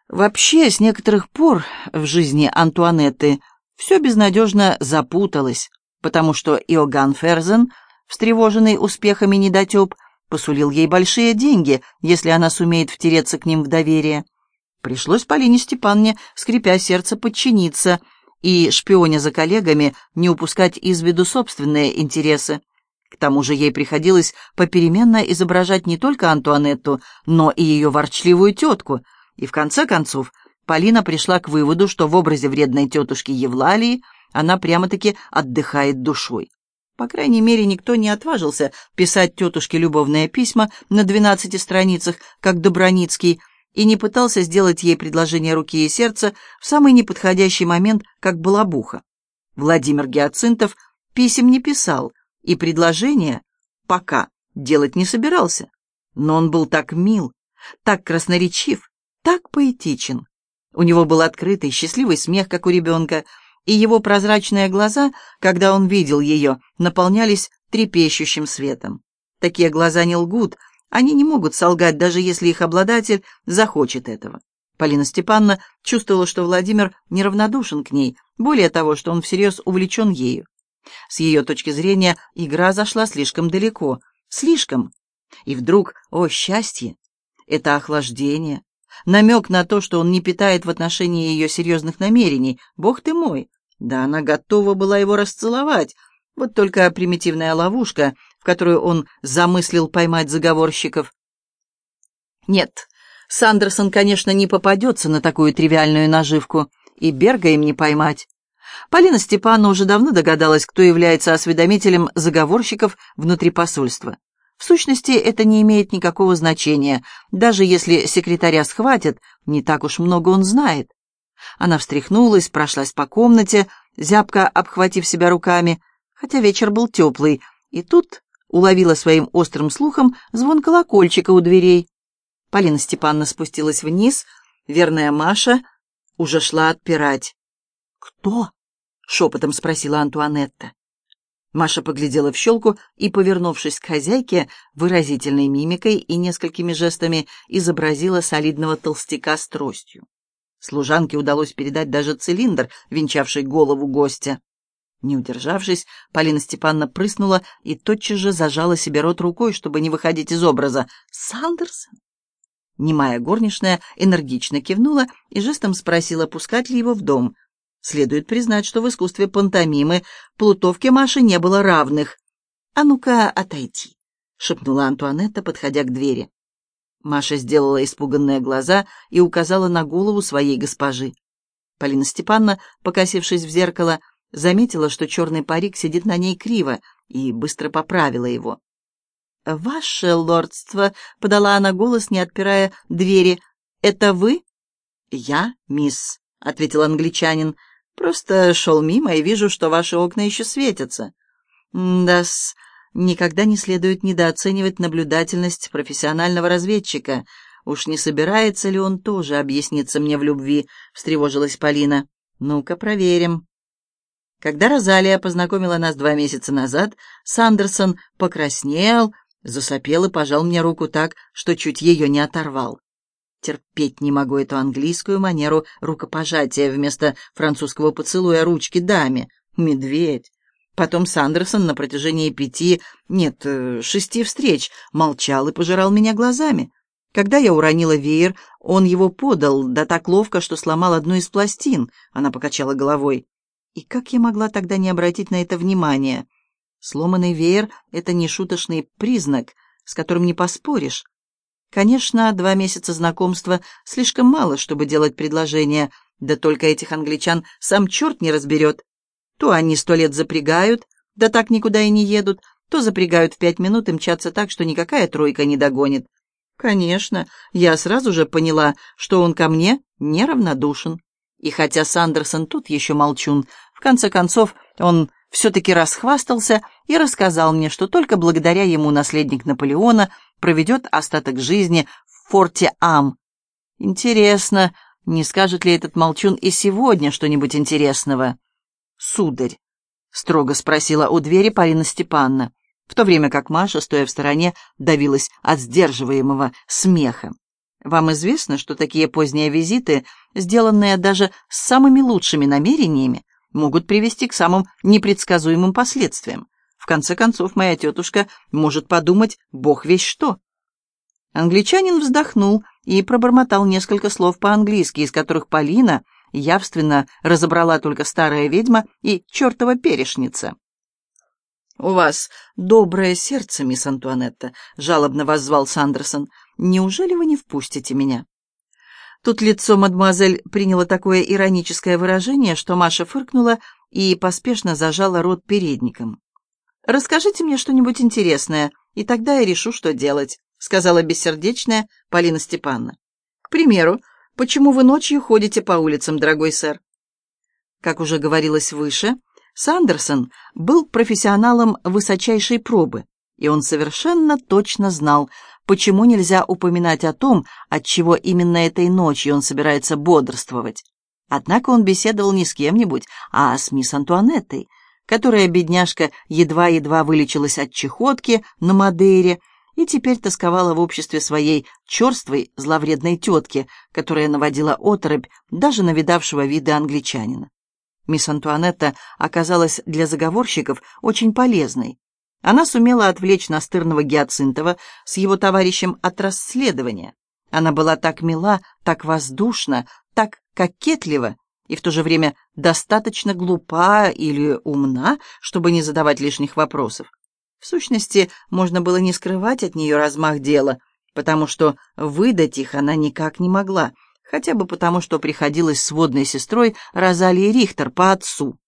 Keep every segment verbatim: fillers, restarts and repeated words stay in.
Вообще, с некоторых пор в жизни Антуанетты все безнадежно запуталось, потому что Иоганн Ферзен, встревоженный успехами недотеп, посулил ей большие деньги, если она сумеет втереться к ним в доверие. Пришлось Полине Степановне, скрипя сердце, подчиниться и, шпионя за коллегами, не упускать из виду собственные интересы. К тому же ей приходилось попеременно изображать не только Антуанетту, но и ее ворчливую тетку, и в конце концов Полина пришла к выводу, что в образе вредной тетушки Евлалии она прямо-таки отдыхает душой. По крайней мере, никто не отважился писать тетушке любовные письма на двенадцати страницах, как Добраницкий, и не пытался сделать ей предложение руки и сердца в самый неподходящий момент, как Балабуха. Владимир Гиацинтов писем не писал, и предложение пока делать не собирался. Но он был так мил, так красноречив, так поэтичен. У него был открытый, счастливый смех, как у ребенка, и его прозрачные глаза, когда он видел ее, наполнялись трепещущим светом. Такие глаза не лгут, они не могут солгать, даже если их обладатель захочет этого. Полина Степановна чувствовала, что Владимир неравнодушен к ней, более того, что он всерьез увлечен ею. С ее точки зрения игра зашла слишком далеко, слишком. И вдруг, о счастье, это охлаждение, намек на то, что он не питает в отношении ее серьезных намерений. Бог ты мой! Да она готова была его расцеловать. Вот только примитивная ловушка, в которую он замыслил поймать заговорщиков. Нет, Сандерсон, конечно, не попадется на такую тривиальную наживку, и Берга им не поймать. Полина Степановна уже давно догадалась, кто является осведомителем заговорщиков внутри посольства. В сущности, это не имеет никакого значения. Даже если секретаря схватят, не так уж много он знает. Она встряхнулась, прошлась по комнате, зябко обхватив себя руками, хотя вечер был теплый, и тут уловила своим острым слухом звон колокольчика у дверей. Полина Степановна спустилась вниз, верная Маша уже шла отпирать. «Кто?» — шепотом спросила Антуанетта. Маша поглядела в щелку и, повернувшись к хозяйке, выразительной мимикой и несколькими жестами изобразила солидного толстяка с тростью. Служанке удалось передать даже цилиндр, венчавший голову гостя. Не удержавшись, Полина Степановна прыснула и тотчас же зажала себе рот рукой, чтобы не выходить из образа. «Сандерсон?» Немая горничная энергично кивнула и жестом спросила, пускать ли его в дом. Следует признать, что в искусстве пантомимы плутовке Маши не было равных. «А ну-ка, отойди», — шепнула Антуанетта, подходя к двери. Маша сделала испуганные глаза и указала на голову своей госпожи. Полина Степановна, покосившись в зеркало, заметила, что черный парик сидит на ней криво, и быстро поправила его. «Ваше лордство», — подала она голос, не отпирая двери, — «это вы?» «Я, мисс», — ответил англичанин, — «просто шел мимо и вижу, что ваши окна еще светятся». «Да-с, никогда не следует недооценивать наблюдательность профессионального разведчика. Уж не собирается ли он тоже объясниться мне в любви?» — встревожилась Полина. «Ну-ка, проверим». Когда Розалия познакомила нас два месяца назад, Сандерсон покраснел, засопел и пожал мне руку так, что чуть ее не оторвал. Терпеть не могу эту английскую манеру рукопожатия вместо французского поцелуя ручки даме. Медведь. Потом Сандерсон на протяжении пяти, нет, шести встреч молчал и пожирал меня глазами. Когда я уронила веер, он его подал, да так ловко, что сломал одну из пластин. Она покачала головой. И как я могла тогда не обратить на это внимание? Сломанный веер — это не шуточный признак, с которым не поспоришь. Конечно, два месяца знакомства слишком мало, чтобы делать предложение, да только этих англичан сам черт не разберет. То они сто лет запрягают, да так никуда и не едут, то запрягают в пять минут и мчатся так, что никакая тройка не догонит. Конечно, я сразу же поняла, что он ко мне неравнодушен. И хотя Сандерсон тут еще молчун, в конце концов он все-таки расхвастался и рассказал мне, что только благодаря ему наследник Наполеона проведет остаток жизни в форте Ам. Интересно, не скажет ли этот молчун и сегодня что-нибудь интересного? «Сударь», — строго спросила у двери Полина Степановна, в то время как Маша, стоя в стороне, давилась от сдерживаемого смеха. Вам известно, что такие поздние визиты, сделанные даже с самыми лучшими намерениями, могут привести к самым непредсказуемым последствиям. В конце концов, моя тетушка может подумать бог весть что». Англичанин вздохнул и пробормотал несколько слов по-английски, из которых Полина явственно разобрала только старая ведьма и чертова перешница. «У вас доброе сердце, мисс Антуанетта», — жалобно воззвал Сандерсон. «Неужели вы не впустите меня?» Тут лицо мадемуазель приняло такое ироническое выражение, что Маша фыркнула и поспешно зажала рот передником. «Расскажите мне что-нибудь интересное, и тогда я решу, что делать», — сказала бессердечная Полина Степановна. «К примеру, почему вы ночью ходите по улицам, дорогой сэр?» Как уже говорилось выше, Сандерсон был профессионалом высочайшей пробы, и он совершенно точно знал, почему нельзя упоминать о том, отчего именно этой ночью он собирается бодрствовать. Однако он беседовал не с кем-нибудь, а с мисс Антуанеттой, которая, бедняжка, едва-едва вылечилась от чехотки на Мадейре и теперь тосковала в обществе своей черствой, зловредной тетки, которая наводила оторопь даже на видавшего виды англичанина. Мисс Антуанетта оказалась для заговорщиков очень полезной. Она сумела отвлечь настырного Гиацинтова с его товарищем от расследования. Она была так мила, так воздушна, так кокетлива и в то же время достаточно глупа или умна, чтобы не задавать лишних вопросов. В сущности, можно было не скрывать от нее размах дела, потому что выдать их она никак не могла, хотя бы потому, что приходилась сводной сестрой Розалии Рихтер по отцу,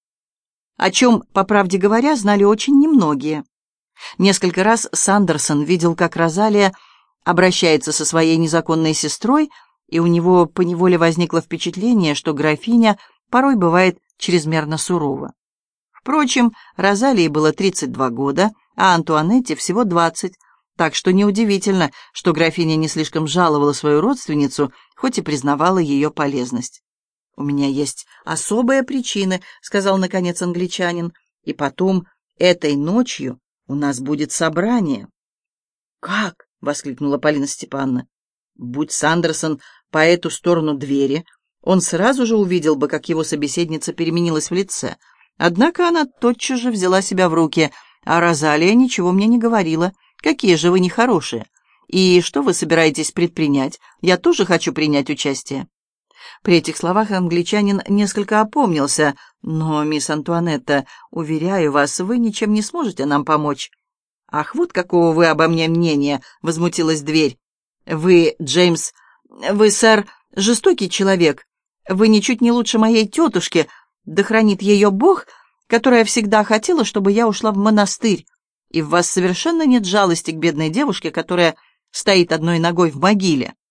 о чем, по правде говоря, знали очень немногие. Несколько раз Сандерсон видел, как Розалия обращается со своей незаконной сестрой, и у него поневоле возникло впечатление, что графиня порой бывает чрезмерно сурова. Впрочем, Розалии было тридцать два года, а Антуанетте всего двадцать, так что неудивительно, что графиня не слишком жаловала свою родственницу, хоть и признавала ее полезность. «У меня есть особые причины», — сказал наконец англичанин, «и потом, этой ночью у нас будет собрание». «Как?» — воскликнула Полина Степановна. Будь Сандерсон по эту сторону двери, он сразу же увидел бы, как его собеседница переменилась в лице. Однако она тотчас же взяла себя в руки, а Розалия ничего мне не говорила. «Какие же вы нехорошие! И что вы собираетесь предпринять? Я тоже хочу принять участие». При этих словах англичанин несколько опомнился. «Но, мисс Антуанетта, уверяю вас, вы ничем не сможете нам помочь». «Ах, вот какого вы обо мне мнения!» — возмутилась дверь. «Вы, Джеймс, вы, сэр, жестокий человек. Вы ничуть не лучше моей тетушки, да хранит ее Бог, которая всегда хотела, чтобы я ушла в монастырь. И в вас совершенно нет жалости к бедной девушке, которая стоит одной ногой в могиле».